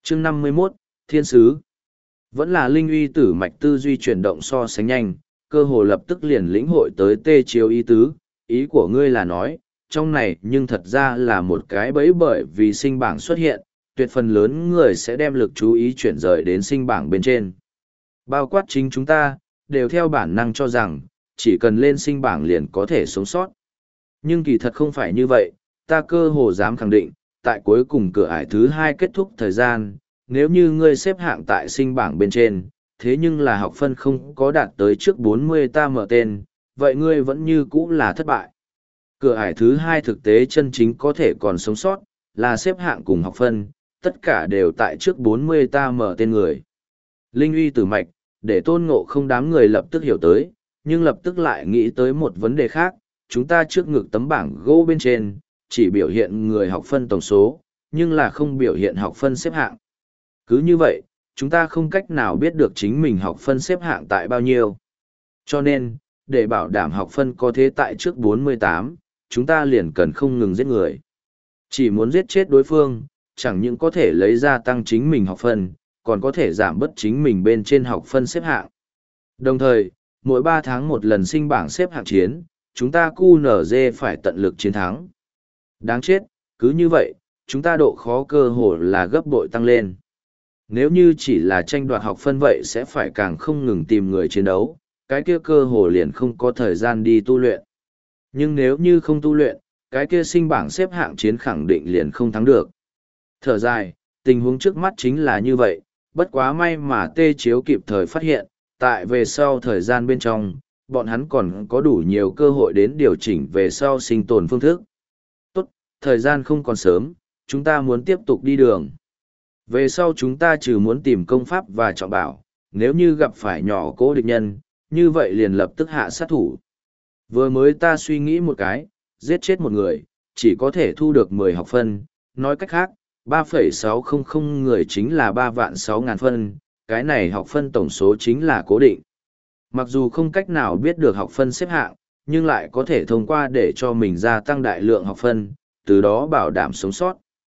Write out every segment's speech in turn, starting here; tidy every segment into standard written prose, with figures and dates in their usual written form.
chương 51, Thiên Sứ. Vẫn là linh uy tử mạch tư duy chuyển động so sánh nhanh, cơ hồ lập tức liền lĩnh hội tới tê chiếu ý tứ, ý của ngươi là nói, trong này nhưng thật ra là một cái bẫy bởi vì sinh bảng xuất hiện, tuyệt phần lớn người sẽ đem lực chú ý chuyển rời đến sinh bảng bên trên. Bao quát chính chúng ta, đều theo bản năng cho rằng, chỉ cần lên sinh bảng liền có thể sống sót. Nhưng kỳ thật không phải như vậy, ta cơ hồ dám khẳng định, tại cuối cùng cửa ải thứ 2 kết thúc thời gian, nếu như ngươi xếp hạng tại sinh bảng bên trên, thế nhưng là học phân không có đạt tới trước 40 ta mở tên, vậy ngươi vẫn như cũ là thất bại. Cửa ải thứ 2 thực tế chân chính có thể còn sống sót, là xếp hạng cùng học phân, tất cả đều tại trước 40 ta mở tên người. Linh uy tử mạch, để Tôn Ngộ không đám người lập tức hiểu tới, nhưng lập tức lại nghĩ tới một vấn đề khác, chúng ta trước ngực tấm bảng gỗ bên trên, chỉ biểu hiện người học phân tổng số, nhưng là không biểu hiện học phân xếp hạng. Cứ như vậy, chúng ta không cách nào biết được chính mình học phân xếp hạng tại bao nhiêu. Cho nên, để bảo đảm học phân có thế tại trước 48, chúng ta liền cần không ngừng giết người. Chỉ muốn giết chết đối phương, chẳng những có thể lấy ra tăng chính mình học phân, còn có thể giảm bớt chính mình bên trên học phân xếp hạng. Đồng thời, mỗi 3 tháng một lần sinh bảng xếp hạng chiến, chúng ta QNZ phải tận lực chiến thắng. Đáng chết, cứ như vậy, chúng ta độ khó cơ hồ là gấp bội tăng lên. Nếu như chỉ là tranh đoạt học phân vậy sẽ phải càng không ngừng tìm người chiến đấu, cái kia cơ hồ liền không có thời gian đi tu luyện. Nhưng nếu như không tu luyện, cái kia sinh bảng xếp hạng chiến khẳng định liền không thắng được. Thở dài, tình huống trước mắt chính là như vậy, bất quá may mà Tê Chiếu kịp thời phát hiện, tại về sau thời gian bên trong, bọn hắn còn có đủ nhiều cơ hội đến điều chỉnh về sau sinh tồn phương thức. Tốt, thời gian không còn sớm, chúng ta muốn tiếp tục đi đường. Về sau chúng ta trừ muốn tìm công pháp và trọng bảo, nếu như gặp phải nhỏ cố địch nhân, như vậy liền lập tức hạ sát thủ. Vừa mới ta suy nghĩ một cái, giết chết một người, chỉ có thể thu được 10 học phân, nói cách khác, 3,600 người chính là 3.600.000 phân, cái này học phân tổng số chính là cố định. Mặc dù không cách nào biết được học phân xếp hạng, nhưng lại có thể thông qua để cho mình gia tăng đại lượng học phân, từ đó bảo đảm sống sót.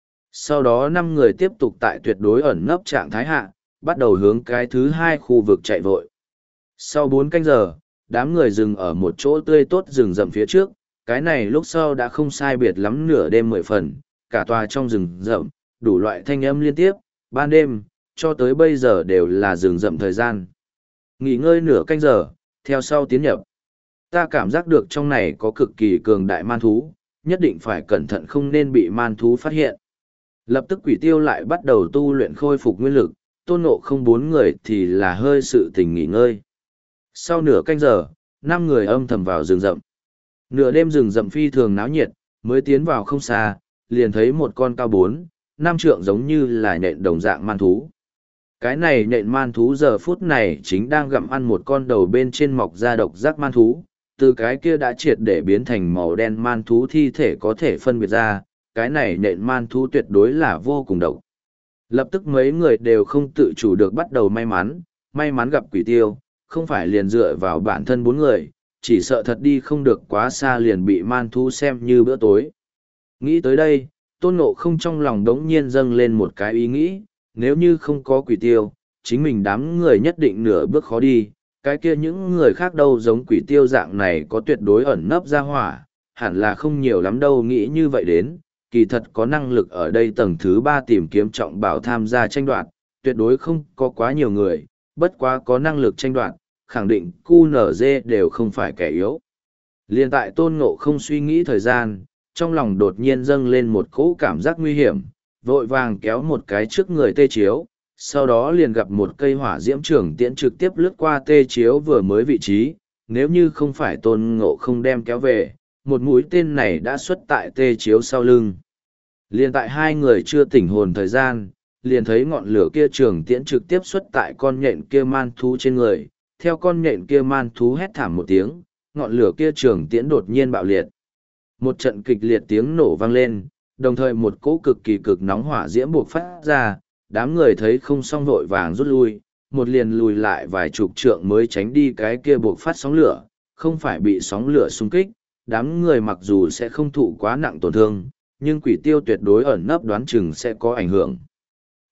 Sau đó 5 người tiếp tục tại tuyệt đối ẩn nấp trạng thái hạ, bắt đầu hướng cái thứ 2 khu vực chạy vội. Sau 4 canh giờ, đám người dừng ở một chỗ tươi tốt rừng rậm phía trước, cái này lúc sau đã không sai biệt lắm nửa đêm 10 phần, cả tòa trong rừng rậm, đủ loại thanh âm liên tiếp, ban đêm, cho tới bây giờ đều là rừng rậm thời gian. Nghỉ ngơi nửa canh giờ, theo sau tiến nhập. Ta cảm giác được trong này có cực kỳ cường đại man thú, nhất định phải cẩn thận không nên bị man thú phát hiện. Lập tức Quỷ Tiêu lại bắt đầu tu luyện khôi phục nguyên lực, Tôn Ngộ không 4 người thì là hơi sự tình nghỉ ngơi. Sau nửa canh giờ, 5 người âm thầm vào rừng rậm. Nửa đêm rừng rậm phi thường náo nhiệt, mới tiến vào không xa, liền thấy một con cao 4-5 trượng giống như là nhện đồng dạng man thú. Cái này nhện man thú giờ phút này chính đang gặm ăn một con đầu bên trên mọc ra độc giác man thú, từ cái kia đã triệt để biến thành màu đen man thú thi thể có thể phân biệt ra, cái này nhện man thú tuyệt đối là vô cùng độc. Lập tức mấy người đều không tự chủ được bắt đầu may mắn gặp Quỷ Tiêu, không phải liền dựa vào bản thân 4 người, chỉ sợ thật đi không được quá xa liền bị man thú xem như bữa tối. Nghĩ tới đây, Tôn Ngộ không trong lòng đống nhiên dâng lên một cái ý nghĩ, nếu như không có Quỷ Tiêu, chính mình đám người nhất định nửa bước khó đi, cái kia những người khác đâu giống Quỷ Tiêu dạng này có tuyệt đối ẩn nấp ra hỏa, hẳn là không nhiều lắm đâu nghĩ như vậy đến, kỳ thật có năng lực ở đây tầng thứ 3 tìm kiếm trọng bảo tham gia tranh đoạt, tuyệt đối không có quá nhiều người, bất quá có năng lực tranh đoạt, khẳng định QNZ đều không phải kẻ yếu. Liên tại Tôn Ngộ không suy nghĩ thời gian, trong lòng đột nhiên dâng lên một cỗ cảm giác nguy hiểm, vội vàng kéo một cái trước người Tê Chiếu, sau đó liền gặp một cây hỏa diễm trường tiễn trực tiếp lướt qua Tê Chiếu vừa mới vị trí, nếu như không phải Tôn Ngộ không đem kéo về, một mũi tên này đã xuất tại Tê Chiếu sau lưng. Liên tại hai người chưa tỉnh hồn thời gian, liền thấy ngọn lửa kia trường tiễn trực tiếp xuất tại con nhện kia man thú trên người, theo con nhện kia man thú hét thảm một tiếng, ngọn lửa kia trường tiễn đột nhiên bạo liệt. Một trận kịch liệt tiếng nổ vang lên, đồng thời một cỗ cực kỳ cực nóng hỏa diễm buộc phát ra, đám người thấy không xong vội vàng rút lui, một liền lùi lại vài chục trượng mới tránh đi cái kia buộc phát sóng lửa, không phải bị sóng lửa xung kích, đám người mặc dù sẽ không thụ quá nặng tổn thương, nhưng Quỷ Tiêu tuyệt đối ẩn nấp đoán chừng sẽ có ảnh hưởng.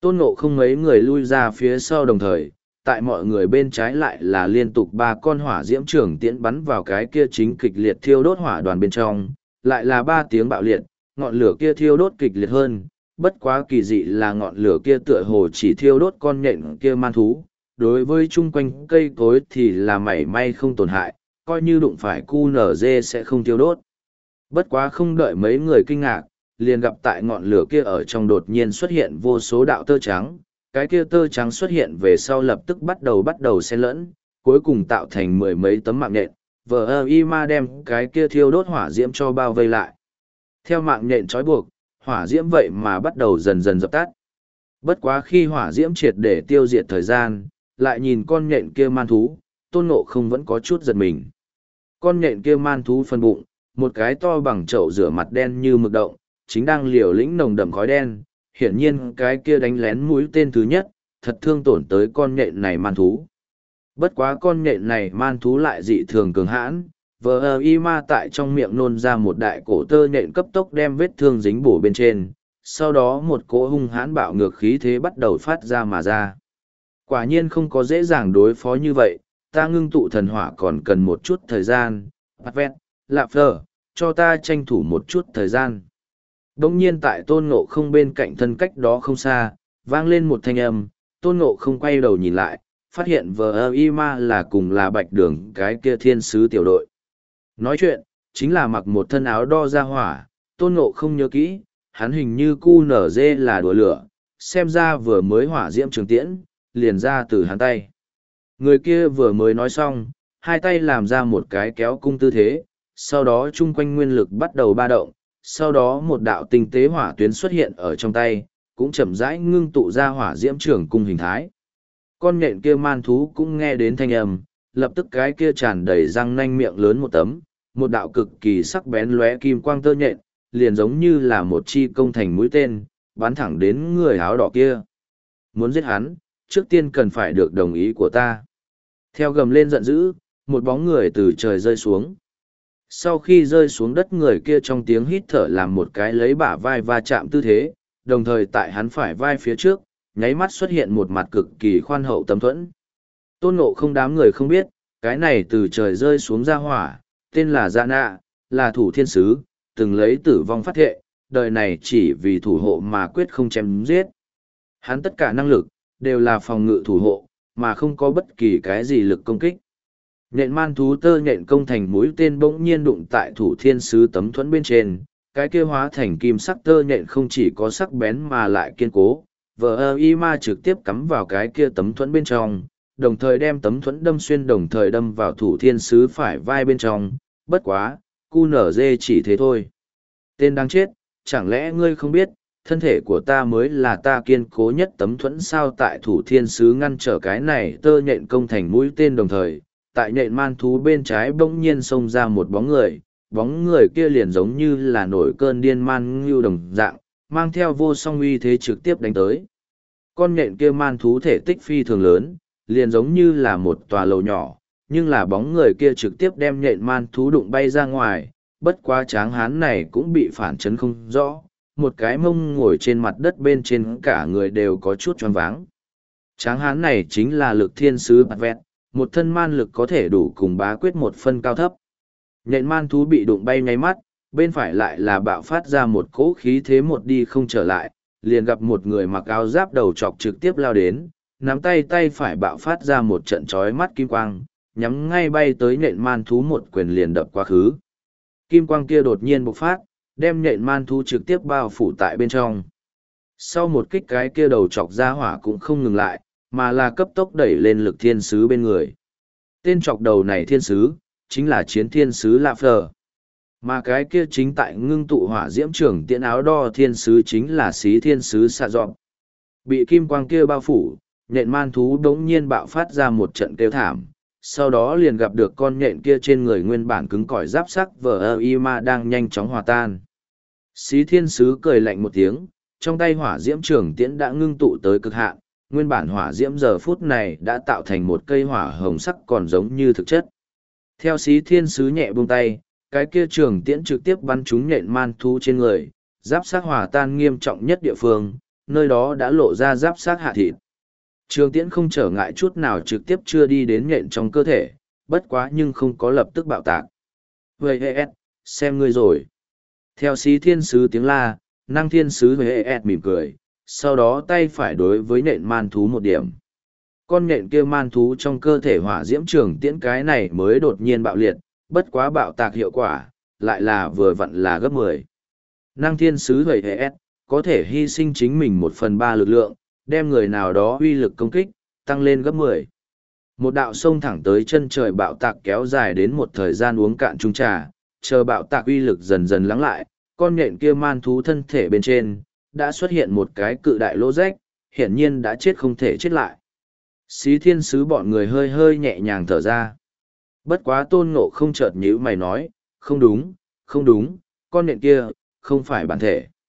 Tôn Ngộ không mấy người lui ra phía sau đồng thời, tại mọi người bên trái lại là liên tục ba con hỏa diễm trường tiễn bắn vào cái kia chính kịch liệt thiêu đốt hỏa đoàn bên trong, lại là ba tiếng bạo liệt, ngọn lửa kia thiêu đốt kịch liệt hơn, bất quá kỳ dị là ngọn lửa kia tựa hồ chỉ thiêu đốt con nhện kia man thú, đối với chung quanh cây cối thì là mảy may không tổn hại, coi như đụng phải cu nở dê sẽ không thiêu đốt. Bất quá không đợi mấy người kinh ngạc, liền gặp tại ngọn lửa kia ở trong đột nhiên xuất hiện vô số đạo tơ trắng, cái kia tơ trắng xuất hiện về sau lập tức bắt đầu xen lẫn, cuối cùng tạo thành mười mấy tấm mạng nhện, vờ y ma đem cái kia thiêu đốt hỏa diễm cho bao vây lại. Theo mạng nhện trói buộc, hỏa diễm vậy mà bắt đầu dần dần dập tắt. Bất quá khi hỏa diễm triệt để tiêu diệt thời gian, lại nhìn con nhện kia man thú, Tôn Ngộ không vẫn có chút giật mình. Con nhện kia man thú phân bụng, một cái to bằng chậu rửa mặt đen như mực động, chính đang liều lĩnh nồng đậm khói đen, hiển nhiên cái kia đánh lén mũi tên thứ nhất, thật thương tổn tới con nhện này man thú. Bất quá con nhện này man thú lại dị thường cường hãn, vờ y ma tại trong miệng nôn ra một đại cổ tơ nhện cấp tốc đem vết thương dính bổ bên trên, sau đó một cỗ hung hãn bạo ngược khí thế bắt đầu phát ra mà ra. Quả nhiên không có dễ dàng đối phó như vậy, ta ngưng tụ thần hỏa còn cần một chút thời gian, bắt vẹn, lạp phở, cho ta tranh thủ một chút thời gian. Đông nhiên tại Tôn Ngộ không bên cạnh thân cách đó không xa, vang lên một thanh âm, Tôn Ngộ không quay đầu nhìn lại, phát hiện vờ y ma là cùng là bạch đường cái kia thiên sứ tiểu đội. Nói chuyện, chính là mặc một thân áo đo ra hỏa, Tôn Ngộ không nhớ kỹ, hắn hình như cu nở dê là đùa lửa, xem ra vừa mới hỏa diễm trường tiễn, liền ra từ hắn tay. Người kia vừa mới nói xong, hai tay làm ra một cái kéo cung tư thế, sau đó chung quanh nguyên lực bắt đầu ba động, sau đó một đạo tinh tế hỏa tuyến xuất hiện ở trong tay, cũng chậm rãi ngưng tụ ra hỏa diễm trường cung hình thái. Con nhện kia man thú cũng nghe đến thanh âm, lập tức cái kia tràn đầy răng nanh miệng lớn một tấm, một đạo cực kỳ sắc bén lóe kim quang tơ nhện, liền giống như là một chi công thành mũi tên, bắn thẳng đến người áo đỏ kia. Muốn giết hắn, trước tiên cần phải được đồng ý của ta. Theo gầm lên giận dữ, một bóng người từ trời rơi xuống. Sau khi rơi xuống đất, người kia trong tiếng hít thở làm một cái lấy bả vai va chạm tư thế, đồng thời tại hắn phải vai phía trước, nháy mắt xuất hiện một mặt cực kỳ khoan hậu tấm thuẫn. Tôn Ngộ không đám người không biết, cái này từ trời rơi xuống ra hỏa, tên là Dạ Nạ, là thủ thiên sứ, từng lấy tử vong phát thệ, đời này chỉ vì thủ hộ mà quyết không chém giết. Hắn tất cả năng lực, đều là phòng ngự thủ hộ, mà không có bất kỳ cái gì lực công kích. Nhện man thú tơ nhện công thành mũi tên bỗng nhiên đụng tại thủ thiên sứ tấm thuẫn bên trên, cái kia hóa thành kim sắc tơ nhện không chỉ có sắc bén mà lại kiên cố, vờ y ma trực tiếp cắm vào cái kia tấm thuẫn bên trong, đồng thời đem tấm thuẫn đâm xuyên đồng thời đâm vào thủ thiên sứ phải vai bên trong, bất quá, cu nở dê chỉ thế thôi. Tên đáng chết, chẳng lẽ ngươi không biết, thân thể của ta mới là ta kiên cố nhất tấm thuẫn sao? Tại thủ thiên sứ ngăn trở cái này tơ nhện công thành mũi tên đồng thời, tại nhện man thú bên trái bỗng nhiên xông ra một bóng người kia liền giống như là nổi cơn điên man ngưu đồng dạng, mang theo vô song uy thế trực tiếp đánh tới. Con nhện kia man thú thể tích phi thường lớn, liền giống như là một tòa lầu nhỏ, nhưng là bóng người kia trực tiếp đem nhện man thú đụng bay ra ngoài, bất quá tráng hán này cũng bị phản chấn không rõ, một cái mông ngồi trên mặt đất bên trên cả người đều có chút choáng váng. Tráng hán này chính là lực thiên sứ bạt vẹn, một thân man lực có thể đủ cùng bá quyết một phân cao thấp. Nhện man thú bị đụng bay nháy mắt, bên phải lại là bạo phát ra một cỗ khí thế một đi không trở lại, liền gặp một người mặc áo giáp đầu chọc trực tiếp lao đến, nắm tay phải bạo phát ra một trận chói mắt kim quang, nhắm ngay bay tới nhện man thú một quyền liền đập quá khứ. Kim quang kia đột nhiên bộc phát, đem nhện man thú trực tiếp bao phủ tại bên trong. Sau một kích cái kia đầu chọc ra hỏa cũng không ngừng lại, mà là cấp tốc đẩy lên lực thiên sứ bên người. Tên chọc đầu này thiên sứ, chính là chiến thiên sứ Lạp Phờ. Mà cái kia chính tại ngưng tụ hỏa diễm trưởng tiễn áo đo thiên sứ chính là xí thiên sứ Xạ Dọn. Bị kim quang kia bao phủ, nhện man thú đống nhiên bạo phát ra một trận kêu thảm, sau đó liền gặp được con nhện kia trên người nguyên bản cứng cỏi giáp sắc vờ y ma đang nhanh chóng hòa tan. Xí thiên sứ cười lạnh một tiếng, trong tay hỏa diễm trưởng tiễn đã ngưng tụ tới cực hạn, nguyên bản hỏa diễm giờ phút này đã tạo thành một cây hỏa hồng sắc còn giống như thực chất. Theo xí thiên sứ nhẹ buông tay, cái kia trường tiễn trực tiếp bắn trúng nhện man thú trên người, giáp sắc hỏa tan nghiêm trọng nhất địa phương, nơi đó đã lộ ra giáp sát hạ thịt. Trường tiễn không trở ngại chút nào trực tiếp chưa đi đến nhện trong cơ thể, bất quá nhưng không có lập tức bạo tạc. Vậy xem ngươi rồi. Theo sĩ thiên sứ tiếng la, năng thiên sứ mỉm cười, sau đó tay phải đối với nện man thú một điểm. Con nện kia man thú trong cơ thể hỏa diễm trường tiễn cái này mới đột nhiên bạo liệt, bất quá bạo tạc hiệu quả, lại là vừa vặn là gấp 10. Năng thiên sứ có thể hy sinh chính mình 1/3 lực lượng, đem người nào đó uy lực công kích, tăng lên gấp 10. Một đạo sông thẳng tới chân trời bạo tạc kéo dài đến một thời gian uống cạn chung trà, chờ bạo tạc uy lực dần dần lắng lại, con nhện kia man thú thân thể bên trên, đã xuất hiện một cái cự đại lỗ rách, hiển nhiên đã chết không thể chết lại. Xí thiên sứ bọn người hơi hơi nhẹ nhàng thở ra. Bất quá tôn ngộ không chợt nhíu mày nói, không đúng, con nhện kia, không phải bản thể.